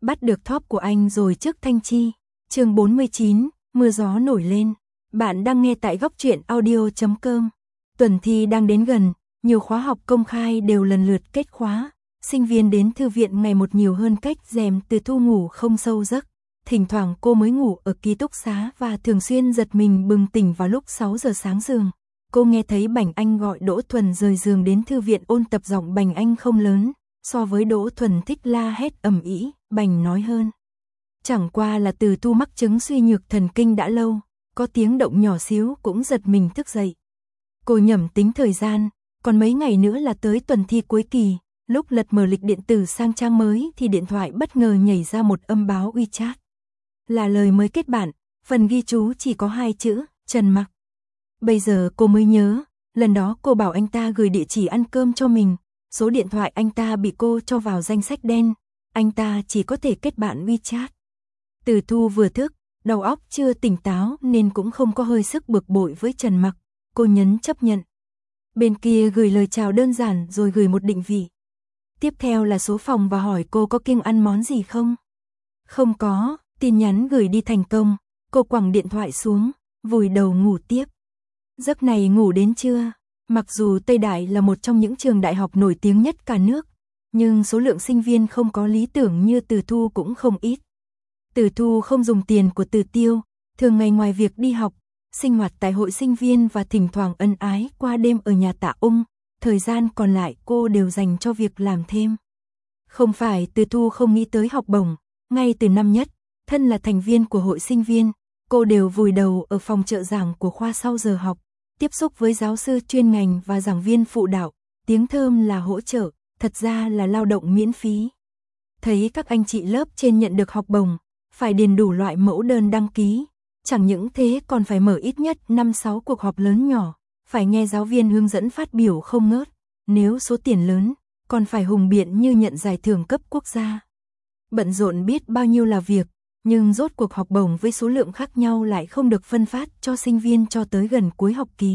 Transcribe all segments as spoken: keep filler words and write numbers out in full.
bắt được top của anh rồi trước Thanh Chi. Chương bốn mươi chín, mưa gió nổi lên. Bạn đang nghe tại góc truyện audio chấm com. Tuần thi đang đến gần, nhiều khóa học công khai đều lần lượt kết khóa. Sinh viên đến thư viện ngày một nhiều hơn cách rèm Từ Thu ngủ không sâu giấc. Thỉnh thoảng cô mới ngủ ở ký túc xá và thường xuyên giật mình bừng tỉnh vào lúc sáu giờ sáng giường. Cô nghe thấy Bành Anh gọi Đỗ Thuần rời giường đến thư viện ôn tập, giọng Bành Anh không lớn, so với Đỗ Thuần thích la hét ầm ĩ, Bành nói hơn. Chẳng qua là Từ Thu mắc chứng suy nhược thần kinh đã lâu, có tiếng động nhỏ xíu cũng giật mình thức dậy. Cô nhẩm tính thời gian, còn mấy ngày nữa là tới tuần thi cuối kỳ, lúc lật mở lịch điện tử sang trang mới thì điện thoại bất ngờ nhảy ra một âm báo WeChat. Là lời mới kết bạn, phần ghi chú chỉ có hai chữ, Trần Mặc. Bây giờ cô mới nhớ, lần đó cô bảo anh ta gửi địa chỉ ăn cơm cho mình, số điện thoại anh ta bị cô cho vào danh sách đen, anh ta chỉ có thể kết bạn WeChat. Từ Thu vừa thức, đầu óc chưa tỉnh táo nên cũng không có hơi sức bực bội với Trần Mặc, cô nhấn chấp nhận. Bên kia gửi lời chào đơn giản rồi gửi một định vị. Tiếp theo là số phòng và hỏi cô có kiêng ăn món gì không. Không có, tin nhắn gửi đi thành công, cô quẳng điện thoại xuống, vùi đầu ngủ tiếp. Giấc này ngủ đến trưa, mặc dù Tây Đại là một trong những trường đại học nổi tiếng nhất cả nước, nhưng số lượng sinh viên không có lý tưởng như Từ Thu cũng không ít. Từ Thu không dùng tiền của Từ Tiêu, thường ngày ngoài việc đi học, sinh hoạt tại hội sinh viên và thỉnh thoảng ân ái qua đêm ở nhà Tạ Ung, thời gian còn lại cô đều dành cho việc làm thêm. Không phải Từ Thu không nghĩ tới học bổng, ngay từ năm nhất, thân là thành viên của hội sinh viên, cô đều vùi đầu ở phòng trợ giảng của khoa sau giờ học, tiếp xúc với giáo sư chuyên ngành và giảng viên phụ đạo, tiếng thơm là hỗ trợ, thật ra là lao động miễn phí. Thấy các anh chị lớp trên nhận được học bổng, phải điền đủ loại mẫu đơn đăng ký, chẳng những thế còn phải mở ít nhất năm sáu cuộc họp lớn nhỏ, phải nghe giáo viên hướng dẫn phát biểu không ngớt, nếu số tiền lớn, còn phải hùng biện như nhận giải thưởng cấp quốc gia. Bận rộn biết bao nhiêu là việc, nhưng rốt cuộc học bổng với số lượng khác nhau lại không được phân phát cho sinh viên cho tới gần cuối học kỳ.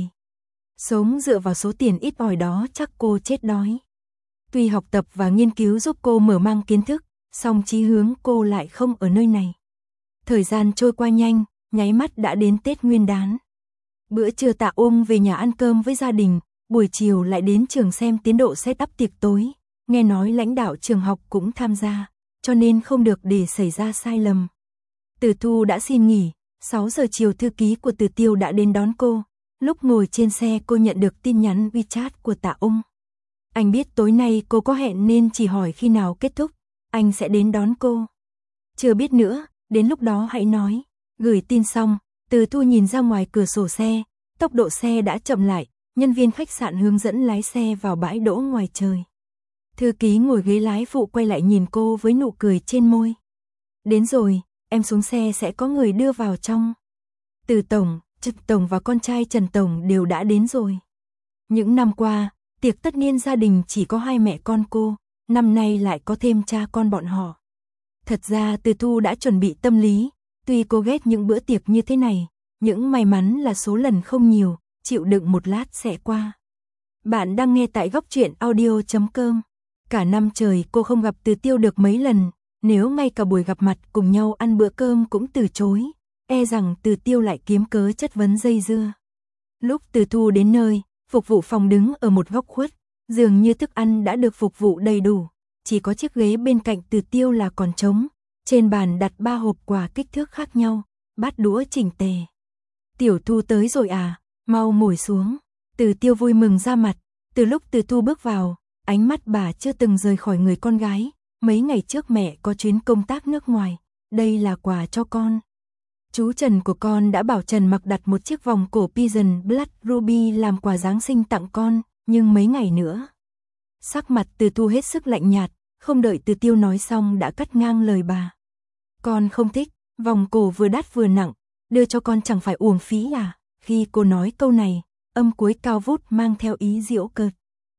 Sống dựa vào số tiền ít ỏi đó chắc cô chết đói. Tuy học tập và nghiên cứu giúp cô mở mang kiến thức, song chí hướng cô lại không ở nơi này. Thời gian trôi qua nhanh, nháy mắt đã đến Tết Nguyên đán. Bữa trưa Tạ Ung về nhà ăn cơm với gia đình, buổi chiều lại đến trường xem tiến độ set up tiệc tối, nghe nói lãnh đạo trường học cũng tham gia, cho nên không được để xảy ra sai lầm. Từ Thu đã xin nghỉ, sáu giờ chiều thư ký của Từ Tiêu đã đến đón cô, lúc ngồi trên xe cô nhận được tin nhắn WeChat của Tạ Ung. Anh biết tối nay cô có hẹn nên chỉ hỏi khi nào kết thúc, anh sẽ đến đón cô. Chưa biết nữa, đến lúc đó hãy nói. Gửi tin xong, Từ Thu nhìn ra ngoài cửa sổ xe, tốc độ xe đã chậm lại, nhân viên khách sạn hướng dẫn lái xe vào bãi đỗ ngoài trời. Thư ký ngồi ghế lái phụ quay lại nhìn cô với nụ cười trên môi. Đến rồi, em xuống xe sẽ có người đưa vào trong. Từ Tổng, Trần Tổng và con trai Trần Tổng đều đã đến rồi. Những năm qua, tiệc tất niên gia đình chỉ có hai mẹ con cô, năm nay lại có thêm cha con bọn họ. Thật ra Từ Thu đã chuẩn bị tâm lý, tuy cô ghét những bữa tiệc như thế này, những may mắn là số lần không nhiều, chịu đựng một lát sẽ qua. Bạn đang nghe tại góc truyện audio chấm com. Cả năm trời cô không gặp Từ Tiêu được mấy lần, nếu ngay cả buổi gặp mặt cùng nhau ăn bữa cơm cũng từ chối, e rằng Từ Tiêu lại kiếm cớ chất vấn dây dưa. Lúc Từ Thu đến nơi, phục vụ phòng đứng ở một góc khuất, dường như thức ăn đã được phục vụ đầy đủ, chỉ có chiếc ghế bên cạnh Từ Tiêu là còn trống, trên bàn đặt ba hộp quà kích thước khác nhau, bát đũa chỉnh tề. Tiểu Thu tới rồi à, mau ngồi xuống. Từ Tiêu vui mừng ra mặt, từ lúc Từ Thu bước vào, ánh mắt bà chưa từng rời khỏi người con gái. Mấy ngày trước mẹ có chuyến công tác nước ngoài, đây là quà cho con. Chú Trần của con đã bảo Trần Mặc đặt một chiếc vòng cổ Pigeon Blood Ruby làm quà Giáng sinh tặng con, nhưng mấy ngày nữa. Sắc mặt Từ Thu hết sức lạnh nhạt, không đợi Từ Tiêu nói xong đã cắt ngang lời bà. Con không thích, vòng cổ vừa đắt vừa nặng, đưa cho con chẳng phải uổng phí à? Khi cô nói câu này, âm cuối cao vút mang theo ý giễu cợt.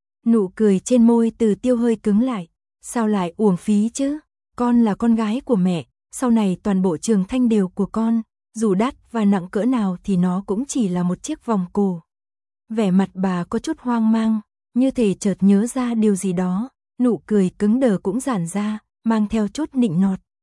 Nụ cười trên môi Từ Tiêu hơi cứng lại. Sao lại uổng phí chứ? Con là con gái của mẹ, sau này toàn bộ trường thanh đều của con, dù đắt và nặng cỡ nào thì nó cũng chỉ là một chiếc vòng cổ. Vẻ mặt bà có chút hoang mang, như thể chợt nhớ ra điều gì đó, nụ cười cứng đờ cũng giãn ra, mang theo chút nịnh nọt.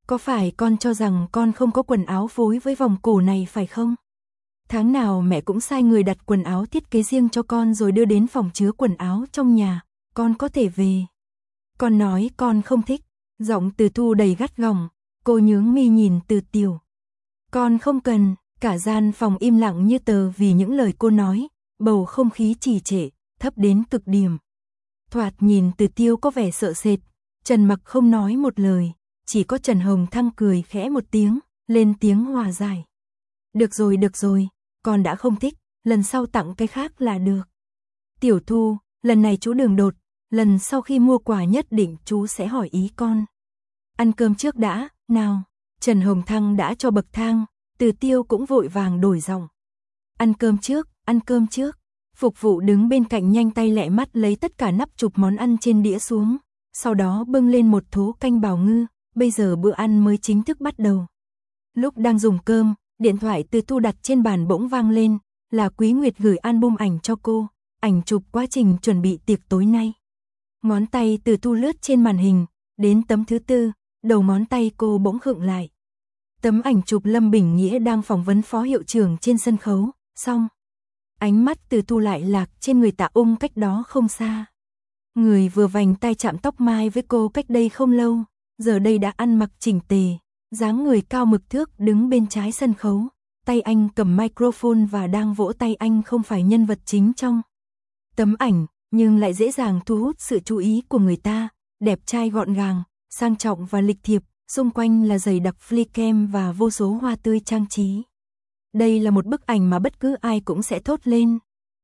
có phải con cho rằng con không có quần áo phối với vòng cổ này phải không? Tháng nào mẹ cũng sai người đặt quần áo thiết kế riêng cho con rồi đưa đến phòng chứa quần áo trong nhà, con có thể về. Con nói con không thích, giọng Từ Thu đầy gắt gỏng, cô nhướng mi nhìn Từ Tiêu. Con không cần, cả gian phòng im lặng như tờ vì những lời cô nói, bầu không khí trì trệ, thấp đến cực điểm. Thoạt nhìn Từ Tiêu có vẻ sợ sệt, Trần Mặc không nói một lời, chỉ có Trần Hồng Thăng cười khẽ một tiếng, lên tiếng hòa giải. Được rồi được rồi, con đã không thích, lần sau tặng cái khác là được. Tiểu Thu, lần này chú đừng đột, lần sau khi mua quà nhất định chú sẽ hỏi ý con. Ăn cơm trước đã, nào. Trần Hồng Thăng đã cho bậc thang, Từ Tiêu cũng vội vàng đổi giọng. Ăn cơm trước, ăn cơm trước. Phục vụ đứng bên cạnh nhanh tay lẹ mắt lấy tất cả nắp chụp món ăn trên đĩa xuống, sau đó bưng lên một thố canh bào ngư, bây giờ bữa ăn mới chính thức bắt đầu. Lúc đang dùng cơm, điện thoại Từ Thu đặt trên bàn bỗng vang lên, là Quý Nguyệt gửi album ảnh cho cô, ảnh chụp quá trình chuẩn bị tiệc tối nay. Ngón tay Từ Thu lướt trên màn hình, đến tấm thứ tư, đầu ngón tay cô bỗng khựng lại. Tấm ảnh chụp Lâm Bình Nghĩa đang phỏng vấn phó hiệu trưởng trên sân khấu, xong. Ánh mắt Từ Thu lại lạc trên người Tạ Ung cách đó không xa. Người vừa vành tay chạm tóc mai với cô cách đây không lâu, giờ đây đã ăn mặc chỉnh tề, dáng người cao mực thước đứng bên trái sân khấu, tay anh cầm microphone và đang vỗ tay. Anh không phải nhân vật chính trong tấm ảnh, nhưng lại dễ dàng thu hút sự chú ý của người ta, đẹp trai gọn gàng, sang trọng và lịch thiệp, xung quanh là dày đặc flycam và vô số hoa tươi trang trí. Đây là một bức ảnh mà bất cứ ai cũng sẽ thốt lên.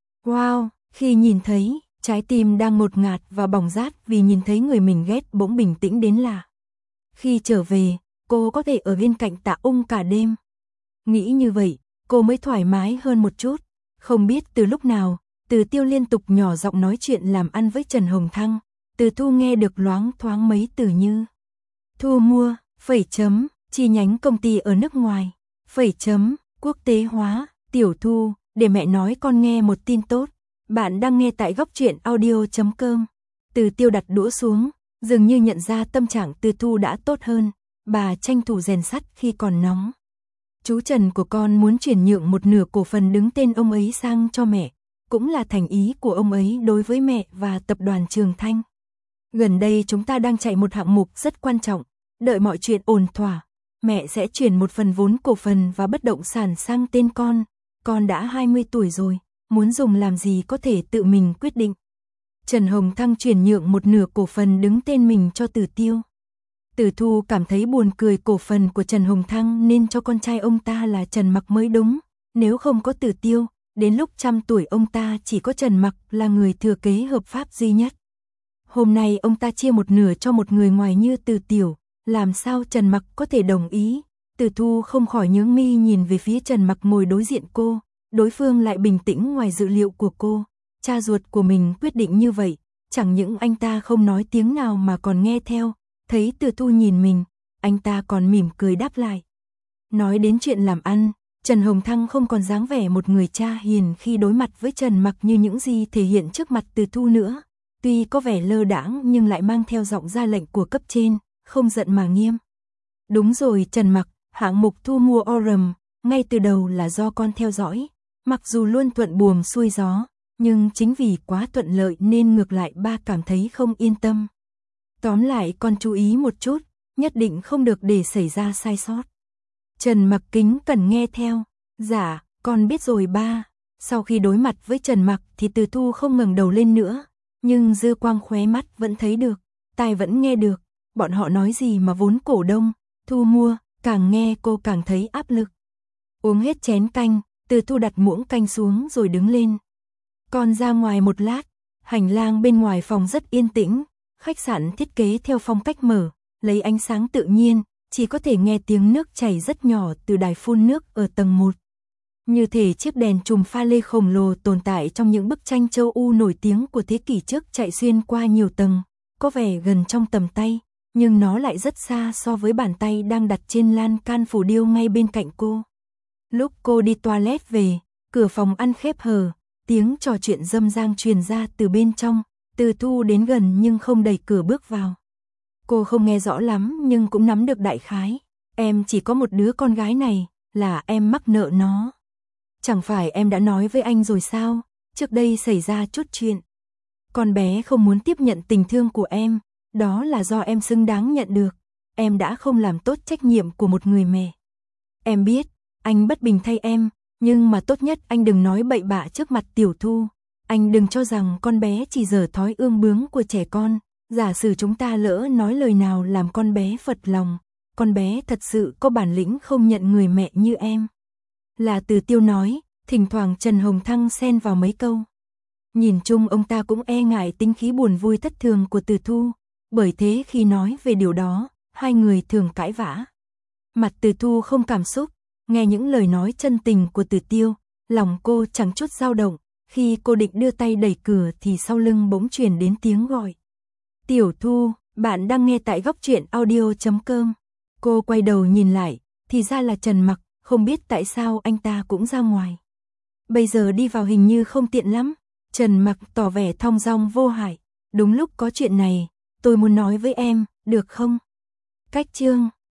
Wow, khi nhìn thấy, trái tim đang ngột ngạt và bỏng rát vì nhìn thấy người mình ghét bỗng bình tĩnh đến lạ. Khi trở về, cô có thể ở bên cạnh Tạ Ung cả đêm. Nghĩ như vậy, cô mới thoải mái hơn một chút. Không biết từ lúc nào, Từ Tiêu liên tục nhỏ giọng nói chuyện làm ăn với Trần Hồng Thăng. Từ Thu nghe được loáng thoáng mấy từ như thu mua, phẩy chấm, chi nhánh công ty ở nước ngoài, phẩy chấm, quốc tế hóa. Tiểu Thu, để mẹ nói con nghe một tin tốt. Bạn đang nghe tại góc truyện audio chấm com. Từ Tiêu đặt đũa xuống, dường như nhận ra tâm trạng Từ Thu đã tốt hơn. Bà tranh thủ rèn sắt khi còn nóng. Chú Trần của con muốn chuyển nhượng một nửa cổ phần đứng tên ông ấy sang cho mẹ, cũng là thành ý của ông ấy đối với mẹ và tập đoàn Trường Thanh. Gần đây chúng ta đang chạy một hạng mục rất quan trọng, đợi mọi chuyện ổn thỏa, mẹ sẽ chuyển một phần vốn cổ phần và bất động sản sang tên con. Con đã hai mươi tuổi rồi, muốn dùng làm gì có thể tự mình quyết định. Trần Hồng Thăng chuyển nhượng một nửa cổ phần đứng tên mình cho Từ Tiêu. Từ Thu cảm thấy buồn cười, cổ phần của Trần Hồng Thăng nên cho con trai ông ta là Trần Mặc mới đúng, nếu không có Từ Tiêu, đến lúc trăm tuổi ông ta chỉ có Trần Mặc là người thừa kế hợp pháp duy nhất. Hôm nay ông ta chia một nửa cho một người ngoài như Từ Tiểu, làm sao Trần Mặc có thể đồng ý? Từ Thu không khỏi nhướng mi nhìn về phía Trần Mặc ngồi đối diện cô, đối phương lại bình tĩnh ngoài dự liệu của cô. Cha ruột của mình quyết định như vậy, chẳng những anh ta không nói tiếng nào mà còn nghe theo. Thấy Từ Thu nhìn mình, anh ta còn mỉm cười đáp lại. Nói đến chuyện làm ăn, Trần Hồng Thăng không còn dáng vẻ một người cha hiền khi đối mặt với Trần Mặc như những gì thể hiện trước mặt Từ Thu nữa. Tuy có vẻ lơ đãng nhưng lại mang theo giọng ra lệnh của cấp trên, không giận mà nghiêm. Đúng rồi Trần Mặc, hạng mục thu mua Orem, ngay từ đầu là do con theo dõi. Mặc dù luôn thuận buồm xuôi gió, nhưng chính vì quá thuận lợi nên ngược lại ba cảm thấy không yên tâm. Tóm lại con chú ý một chút, nhất định không được để xảy ra sai sót. Trần Mặc kính cẩn nghe theo. Dạ, con biết rồi ba. Sau khi đối mặt với Trần Mặc thì Từ Thu không ngẩng đầu lên nữa, nhưng dư quang khóe mắt vẫn thấy được, tai vẫn nghe được. Bọn họ nói gì mà vốn cổ đông, thu mua, càng nghe cô càng thấy áp lực. Uống hết chén canh, Từ Thu đặt muỗng canh xuống rồi đứng lên. Con ra ngoài một lát. Hành lang bên ngoài phòng rất yên tĩnh. Khách sạn thiết kế theo phong cách mở, lấy ánh sáng tự nhiên, chỉ có thể nghe tiếng nước chảy rất nhỏ từ đài phun nước ở tầng một. Như thể chiếc đèn chùm pha lê khổng lồ tồn tại trong những bức tranh châu Âu nổi tiếng của thế kỷ trước chạy xuyên qua nhiều tầng, có vẻ gần trong tầm tay, nhưng nó lại rất xa so với bàn tay đang đặt trên lan can phù điêu ngay bên cạnh cô. Lúc cô đi toilet về, cửa phòng ăn khép hờ, tiếng trò chuyện râm ran truyền ra từ bên trong. Từ Thu đến gần nhưng không đẩy cửa bước vào. Cô không nghe rõ lắm nhưng cũng nắm được đại khái. Em chỉ có một đứa con gái này, là em mắc nợ nó. Chẳng phải em đã nói với anh rồi sao, trước đây xảy ra chút chuyện. Con bé không muốn tiếp nhận tình thương của em, đó là do em xứng đáng nhận được. Em đã không làm tốt trách nhiệm của một người mẹ. Em biết, anh bất bình thay em, nhưng mà tốt nhất anh đừng nói bậy bạ trước mặt Tiểu Thu. Anh đừng cho rằng con bé chỉ dở thói ương bướng của trẻ con. Giả sử chúng ta lỡ nói lời nào làm con bé phật lòng, con bé thật sự có bản lĩnh không nhận người mẹ như em. Là Từ Tiêu nói, thỉnh thoảng Trần Hồng Thăng xen vào mấy câu. Nhìn chung ông ta cũng e ngại tính khí buồn vui thất thường của Từ Thu, bởi thế khi nói về điều đó, hai người thường cãi vã. Mặt Từ Thu không cảm xúc, nghe những lời nói chân tình của Từ Tiêu, lòng cô chẳng chút dao động, khi cô định đưa tay đẩy cửa thì sau lưng bỗng truyền đến tiếng gọi. Tiểu Thu, bạn đang nghe tại góc truyện audio chấm com. Cô quay đầu nhìn lại, thì ra là Trần Mặc, không biết tại sao anh ta cũng ra ngoài. Bây giờ đi vào hình như không tiện lắm. Trần Mặc tỏ vẻ thong dong vô hại. Đúng lúc có chuyện này, tôi muốn nói với em, được không? Cách chương